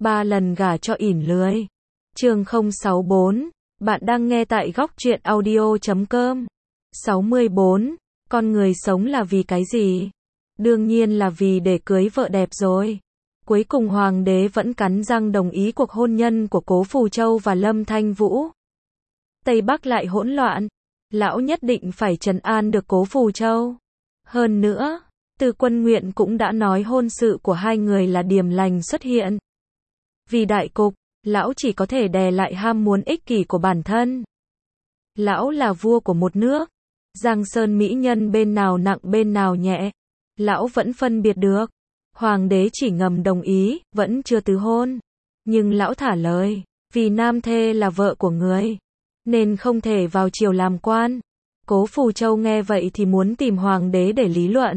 3 lần gả cho ỉn lười. Chương 064, bạn đang nghe tại góc truyện audio.com. 64, con người sống là vì cái gì? Đương nhiên là vì để cưới vợ đẹp rồi. Cuối cùng hoàng đế vẫn cắn răng đồng ý cuộc hôn nhân của Cố Phù Châu và Lâm Thanh Vũ. Tây Bắc lại hỗn loạn, lão nhất định phải trấn an được Cố Phù Châu. Hơn nữa, Từ Quân Nguyện cũng đã nói hôn sự của hai người là điềm lành xuất hiện. Vì đại cục, lão chỉ có thể đè lại ham muốn ích kỷ của bản thân. Lão là vua của một nước, Giang Sơn mỹ nhân bên nào nặng bên nào nhẹ, lão vẫn phân biệt được. Hoàng đế chỉ ngầm đồng ý, vẫn chưa tứ hôn. Nhưng lão thả lời, vì nam thê là vợ của người, nên không thể vào triều làm quan. Cố Phù Châu nghe vậy thì muốn tìm hoàng đế để lý luận.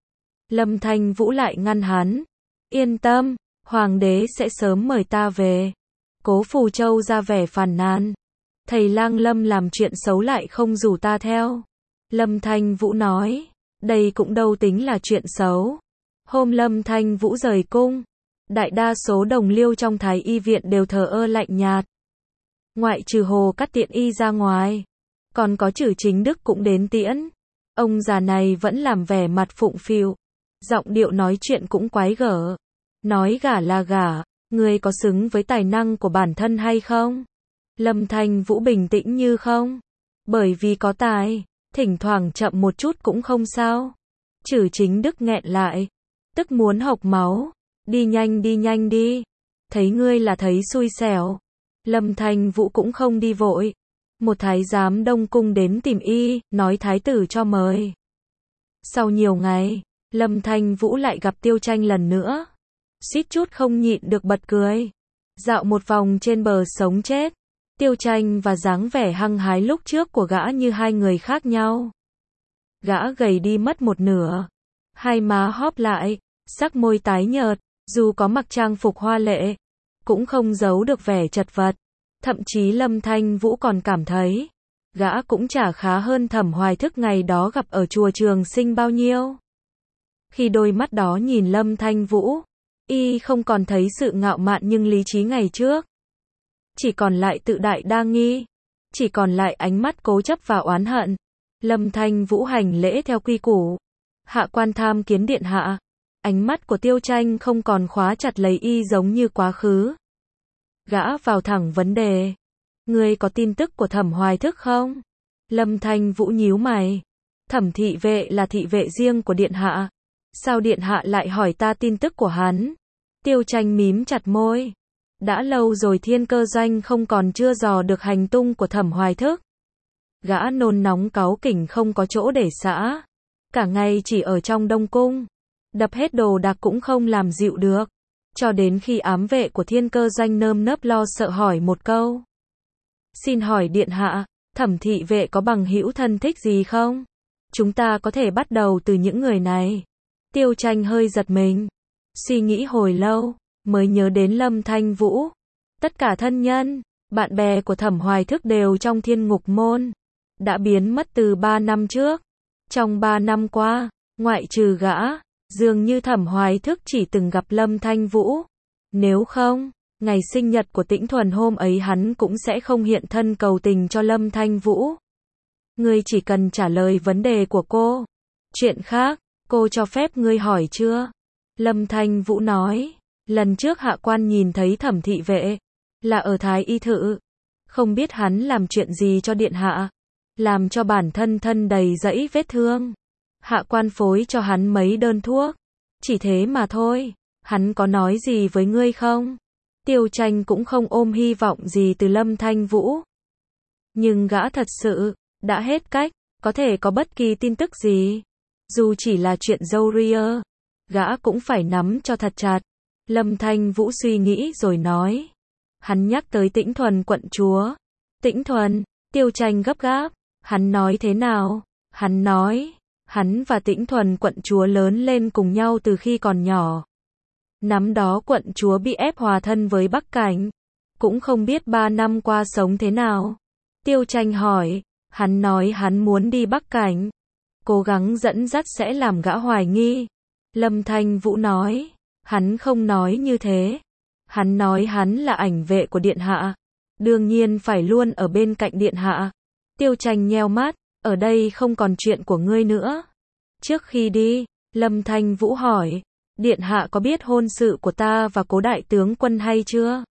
Lâm Thanh Vũ lại ngăn hắn. Yên tâm, hoàng đế sẽ sớm mời ta về. Cố Phù Châu ra vẻ phàn nàn. Thầy lang Lâm làm chuyện xấu lại không rủ ta theo. Lâm Thanh Vũ nói, đây cũng đâu tính là chuyện xấu. Hôm Lâm Thanh Vũ rời cung, đại đa số đồng liêu trong Thái Y viện đều thờ ơ lạnh nhạt. Ngoại trừ Hồ Cát Tiện y ra ngoài, còn có Trử Chính Đức cũng đến tiễn. Ông già này vẫn làm vẻ mặt phụng phịu, giọng điệu nói chuyện cũng quái gở. Nói gả là gả, ngươi có xứng với tài năng của bản thân hay không? Lâm Thanh Vũ bình tĩnh như không. Bởi vì có tài, thỉnh thoảng chậm một chút cũng không sao. Trử Chính Đức nghẹn lại, tức muốn hộc máu. Đi nhanh đi. Thấy ngươi là thấy xui xẻo. Lâm Thanh Vũ cũng không đi vội. Một thái giám Đông Cung đến tìm y, nói thái tử cho mời. Sau nhiều ngày, Lâm Thanh Vũ lại gặp Tiêu Tranh lần nữa. Suýt chút không nhịn được bật cười. Dạo một vòng trên bờ sống chết, Tiêu Tranh và dáng vẻ hăng hái lúc trước của gã như hai người khác nhau. Gã gầy đi mất một nửa, hai má hóp lại, sắc môi tái nhợt, dù có mặc trang phục hoa lệ, cũng không giấu được vẻ chật vật. Thậm chí Lâm Thanh Vũ còn cảm thấy, gã cũng chả khá hơn Thẩm Hoài Thức ngày đó gặp ở chùa Trường Sinh bao nhiêu. Khi đôi mắt đó nhìn Lâm Thanh Vũ, y không còn thấy sự ngạo mạn nhưng lý trí ngày trước. Chỉ còn lại tự đại đa nghi, chỉ còn lại ánh mắt cố chấp và oán hận. Lâm Thanh Vũ hành lễ theo quy củ. Hạ quan tham kiến điện hạ. Ánh mắt của Tiêu Tranh không còn khóa chặt lấy y giống như quá khứ. Gã vào thẳng vấn đề. Ngươi có tin tức của Thẩm Hoài Thức không? Lâm Thanh Vũ nhíu mày. Thẩm thị vệ là thị vệ riêng của điện hạ. Sao điện hạ lại hỏi ta tin tức của hắn? Tiêu Tranh mím chặt môi. Đã lâu rồi Thiên Cơ Doanh không còn chưa dò được hành tung của Thẩm Hoài Thức. Gã nôn nóng cáu kỉnh không có chỗ để xả. Cả ngày chỉ ở trong Đông Cung. Đập hết đồ đạc cũng không làm dịu được. Cho đến khi ám vệ của Thiên Cơ Doanh nơm nớp lo sợ hỏi một câu. Xin hỏi điện hạ, Thẩm thị vệ có bằng hữu thân thích gì không? Chúng ta có thể bắt đầu từ những người này. Tiêu Tranh hơi giật mình. Suy nghĩ hồi lâu, mới nhớ đến Lâm Thanh Vũ. Tất cả thân nhân, bạn bè của Thẩm Hoài Thức đều trong Thiên Ngục Môn. Đã biến mất từ 3 năm trước. Trong 3 năm qua, ngoại trừ gã, dường như Thẩm Hoài Thức chỉ từng gặp Lâm Thanh Vũ. Nếu không, ngày sinh nhật của Tĩnh Thuần hôm ấy hắn cũng sẽ không hiện thân cầu tình cho Lâm Thanh Vũ. Ngươi chỉ cần trả lời vấn đề của cô. Chuyện khác, cô cho phép ngươi hỏi chưa? Lâm Thanh Vũ nói, lần trước hạ quan nhìn thấy Thẩm thị vệ, là ở Thái Y Thự. Không biết hắn làm chuyện gì cho điện hạ, làm cho bản thân thân đầy dẫy vết thương. Hạ quan phối cho hắn mấy đơn thuốc. Chỉ thế mà thôi. Hắn có nói gì với ngươi không? Tiêu Tranh cũng không ôm hy vọng gì từ Lâm Thanh Vũ. Nhưng gã thật sự đã hết cách, có thể có bất kỳ tin tức gì. Dù chỉ là chuyện dâu ria, gã cũng phải nắm cho thật chặt. Lâm Thanh Vũ suy nghĩ rồi nói. Hắn nhắc tới Tĩnh Thuần quận chúa. Tĩnh Thuần, Tiêu Tranh gấp gáp. Hắn nói thế nào? Hắn nói, hắn và Tĩnh Thuần quận chúa lớn lên cùng nhau từ khi còn nhỏ. Năm đó quận chúa bị ép hòa thân với Bắc Cảnh. Cũng không biết 3 năm qua sống thế nào. Tiêu Tranh hỏi, hắn nói hắn muốn đi Bắc Cảnh. Cố gắng dẫn dắt sẽ làm gã hoài nghi. Lâm Thanh Vũ nói, hắn không nói như thế. Hắn nói hắn là ảnh vệ của điện hạ, đương nhiên phải luôn ở bên cạnh điện hạ. Tiêu Tranh nheo mắt, ở đây không còn chuyện của ngươi nữa. Trước khi đi, Lâm Thanh Vũ hỏi, điện hạ có biết hôn sự của ta và Cố đại tướng quân hay chưa?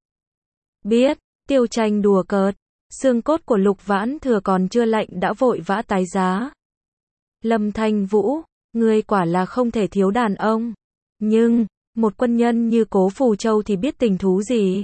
Biết, Tiêu Tranh đùa cợt, xương cốt của Lục Vãn Thừa còn chưa lạnh đã vội vã tái giá. Lâm Thanh Vũ, ngươi quả là không thể thiếu đàn ông. Nhưng, một quân nhân như Cố Phù Châu thì biết tình thú gì?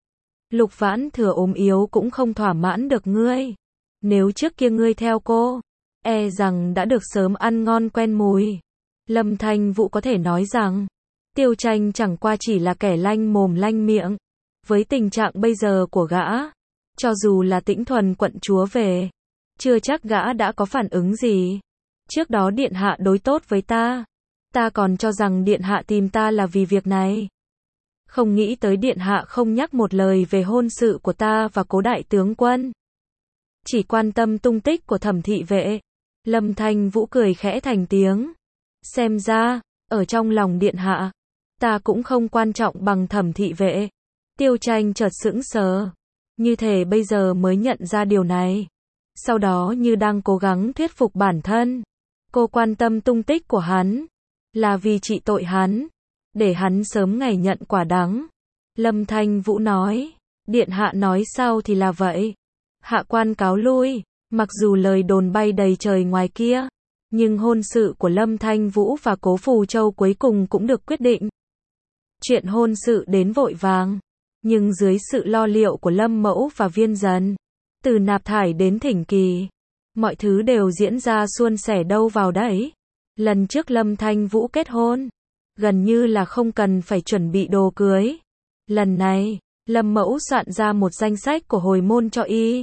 Lục Vãn Thừa ốm yếu cũng không thỏa mãn được ngươi. Nếu trước kia ngươi theo cô, e rằng đã được sớm ăn ngon quen mùi. Lâm Thanh Vũ có thể nói rằng, Tiêu Tranh chẳng qua chỉ là kẻ lanh mồm lanh miệng. Với tình trạng bây giờ của gã, cho dù là Tĩnh Thuần quận chúa về, chưa chắc gã đã có phản ứng gì. Trước đó điện hạ đối tốt với ta, ta còn cho rằng điện hạ tìm ta là vì việc này. Không nghĩ tới điện hạ không nhắc một lời về hôn sự của ta và Cố đại tướng quân. Chỉ quan tâm tung tích của Thẩm thị vệ. Lâm Thanh Vũ cười khẽ thành tiếng. Xem ra, ở trong lòng điện hạ, ta cũng không quan trọng bằng Thẩm thị vệ. Tiêu Tranh chợt sững sờ. Như thể bây giờ mới nhận ra điều này. Sau đó như đang cố gắng thuyết phục bản thân. Cô quan tâm tung tích của hắn, là vì trị tội hắn, để hắn sớm ngày nhận quả đắng. Lâm Thanh Vũ nói, điện hạ nói sao thì là vậy. Hạ quan cáo lui, mặc dù lời đồn bay đầy trời ngoài kia, nhưng hôn sự của Lâm Thanh Vũ và Cố Phù Châu cuối cùng cũng được quyết định. Chuyện hôn sự đến vội vàng, nhưng dưới sự lo liệu của Lâm Mẫu và Viên Dần, từ nạp thải đến thỉnh kỳ, mọi thứ đều diễn ra suôn sẻ đâu vào đấy. Lần trước Lâm Thanh Vũ kết hôn, gần như là không cần phải chuẩn bị đồ cưới. Lần này, Lâm Mẫu soạn ra một danh sách của hồi môn cho y.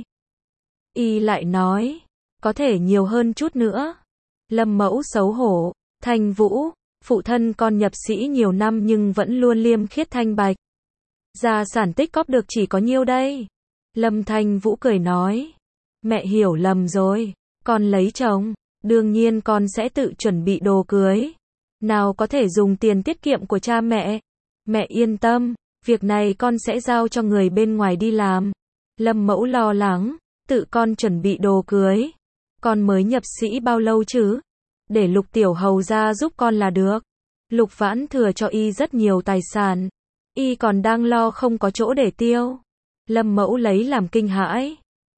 Y lại nói, có thể nhiều hơn chút nữa. Lâm Mẫu xấu hổ, Thanh Vũ, phụ thân con nhập sĩ nhiều năm nhưng vẫn luôn liêm khiết thanh bạch. Gia sản tích cóp được chỉ có nhiêu đây? Lâm Thanh Vũ cười nói, mẹ hiểu lầm rồi, con lấy chồng, đương nhiên con sẽ tự chuẩn bị đồ cưới. Nào có thể dùng tiền tiết kiệm của cha mẹ. Mẹ yên tâm, việc này con sẽ giao cho người bên ngoài đi làm. Lâm Mẫu lo lắng, tự con chuẩn bị đồ cưới. Con mới nhập sĩ bao lâu chứ? Để Lục tiểu hầu ra giúp con là được. Lục Vãn Thừa cho y rất nhiều tài sản. Y còn đang lo không có chỗ để tiêu. Lâm Mẫu lấy làm kinh hãi.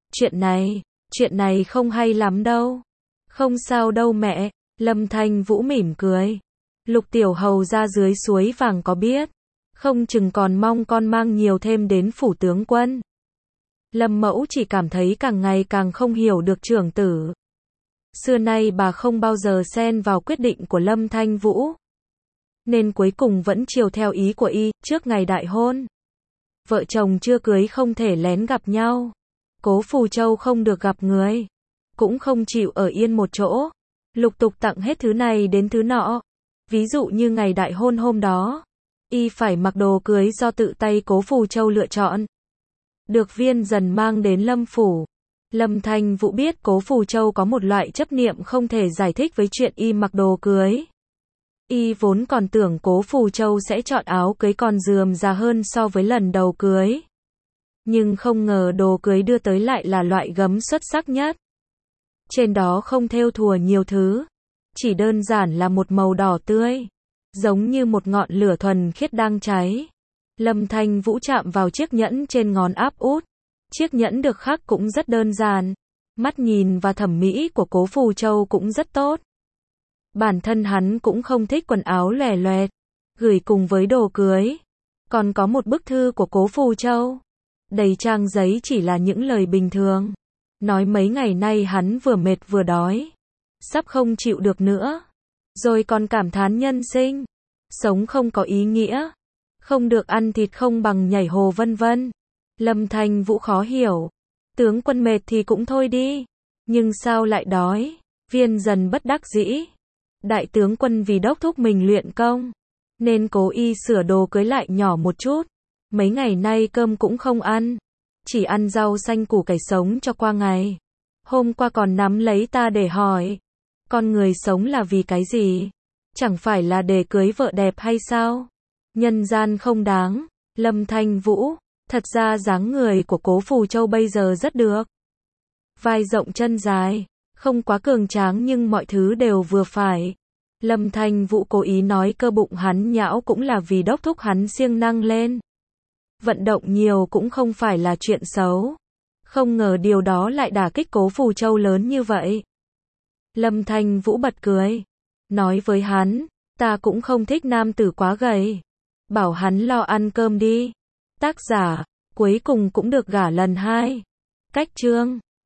Chuyện này không hay lắm đâu. Không sao đâu mẹ, Lâm Thanh Vũ mỉm cười. Lục tiểu hầu ra dưới suối vàng có biết, không chừng còn mong con mang nhiều thêm đến phủ tướng quân. Lâm Mẫu chỉ cảm thấy càng ngày càng không hiểu được trưởng tử. Xưa nay bà không bao giờ xen vào quyết định của Lâm Thanh Vũ, nên cuối cùng vẫn chiều theo ý của y. Trước ngày đại hôn, vợ chồng chưa cưới không thể lén gặp nhau. Cố Phù Châu không được gặp người, cũng không chịu ở yên một chỗ, lục tục tặng hết thứ này đến thứ nọ. Ví dụ như ngày đại hôn hôm đó, y phải mặc đồ cưới do tự tay Cố Phù Châu lựa chọn, được Viên Dần mang đến Lâm phủ. Lâm Thanh Vũ biết Cố Phù Châu có một loại chấp niệm không thể giải thích với chuyện y mặc đồ cưới. Y vốn còn tưởng Cố Phù Châu sẽ chọn áo cưới còn rườm rà hơn so với lần đầu cưới. Nhưng không ngờ đồ cưới đưa tới lại là loại gấm xuất sắc nhất. Trên đó không thêu thùa nhiều thứ, chỉ đơn giản là một màu đỏ tươi, giống như một ngọn lửa thuần khiết đang cháy. Lâm Thanh Vũ chạm vào chiếc nhẫn trên ngón áp út. Chiếc nhẫn được khắc cũng rất đơn giản, mắt nhìn và thẩm mỹ của Cố Phù Châu cũng rất tốt. Bản thân hắn cũng không thích quần áo lòe loẹt, gửi cùng với đồ cưới. Còn có một bức thư của Cố Phù Châu, đầy trang giấy chỉ là những lời bình thường. Nói mấy ngày nay hắn vừa mệt vừa đói, sắp không chịu được nữa. Rồi còn cảm thán nhân sinh, sống không có ý nghĩa, không được ăn thịt không bằng nhảy hồ vân vân. Lâm Thanh Vũ khó hiểu, tướng quân mệt thì cũng thôi đi, nhưng sao lại đói? Viên Dần bất đắc dĩ, đại tướng quân vì đốc thúc mình luyện công, nên cố y sửa đồ cưới lại nhỏ một chút. Mấy ngày nay cơm cũng không ăn, chỉ ăn rau xanh củ cải sống cho qua ngày. Hôm qua còn nắm lấy ta để hỏi, con người sống là vì cái gì? Chẳng phải là để cưới vợ đẹp hay sao? Nhân gian không đáng, Lâm Thanh Vũ, thật ra dáng người của Cố Phù Châu bây giờ rất được. Vai rộng chân dài, không quá cường tráng nhưng mọi thứ đều vừa phải. Lâm Thanh Vũ cố ý nói cơ bụng hắn nhão cũng là vì đốc thúc hắn siêng năng lên. Vận động nhiều cũng không phải là chuyện xấu. Không ngờ điều đó lại đả kích Cố Phù Châu lớn như vậy. Lâm Thanh Vũ bật cười. Nói với hắn, ta cũng không thích nam tử quá gầy. Bảo hắn lo ăn cơm đi. Tác giả, cuối cùng cũng được gả lần 2. Cách chương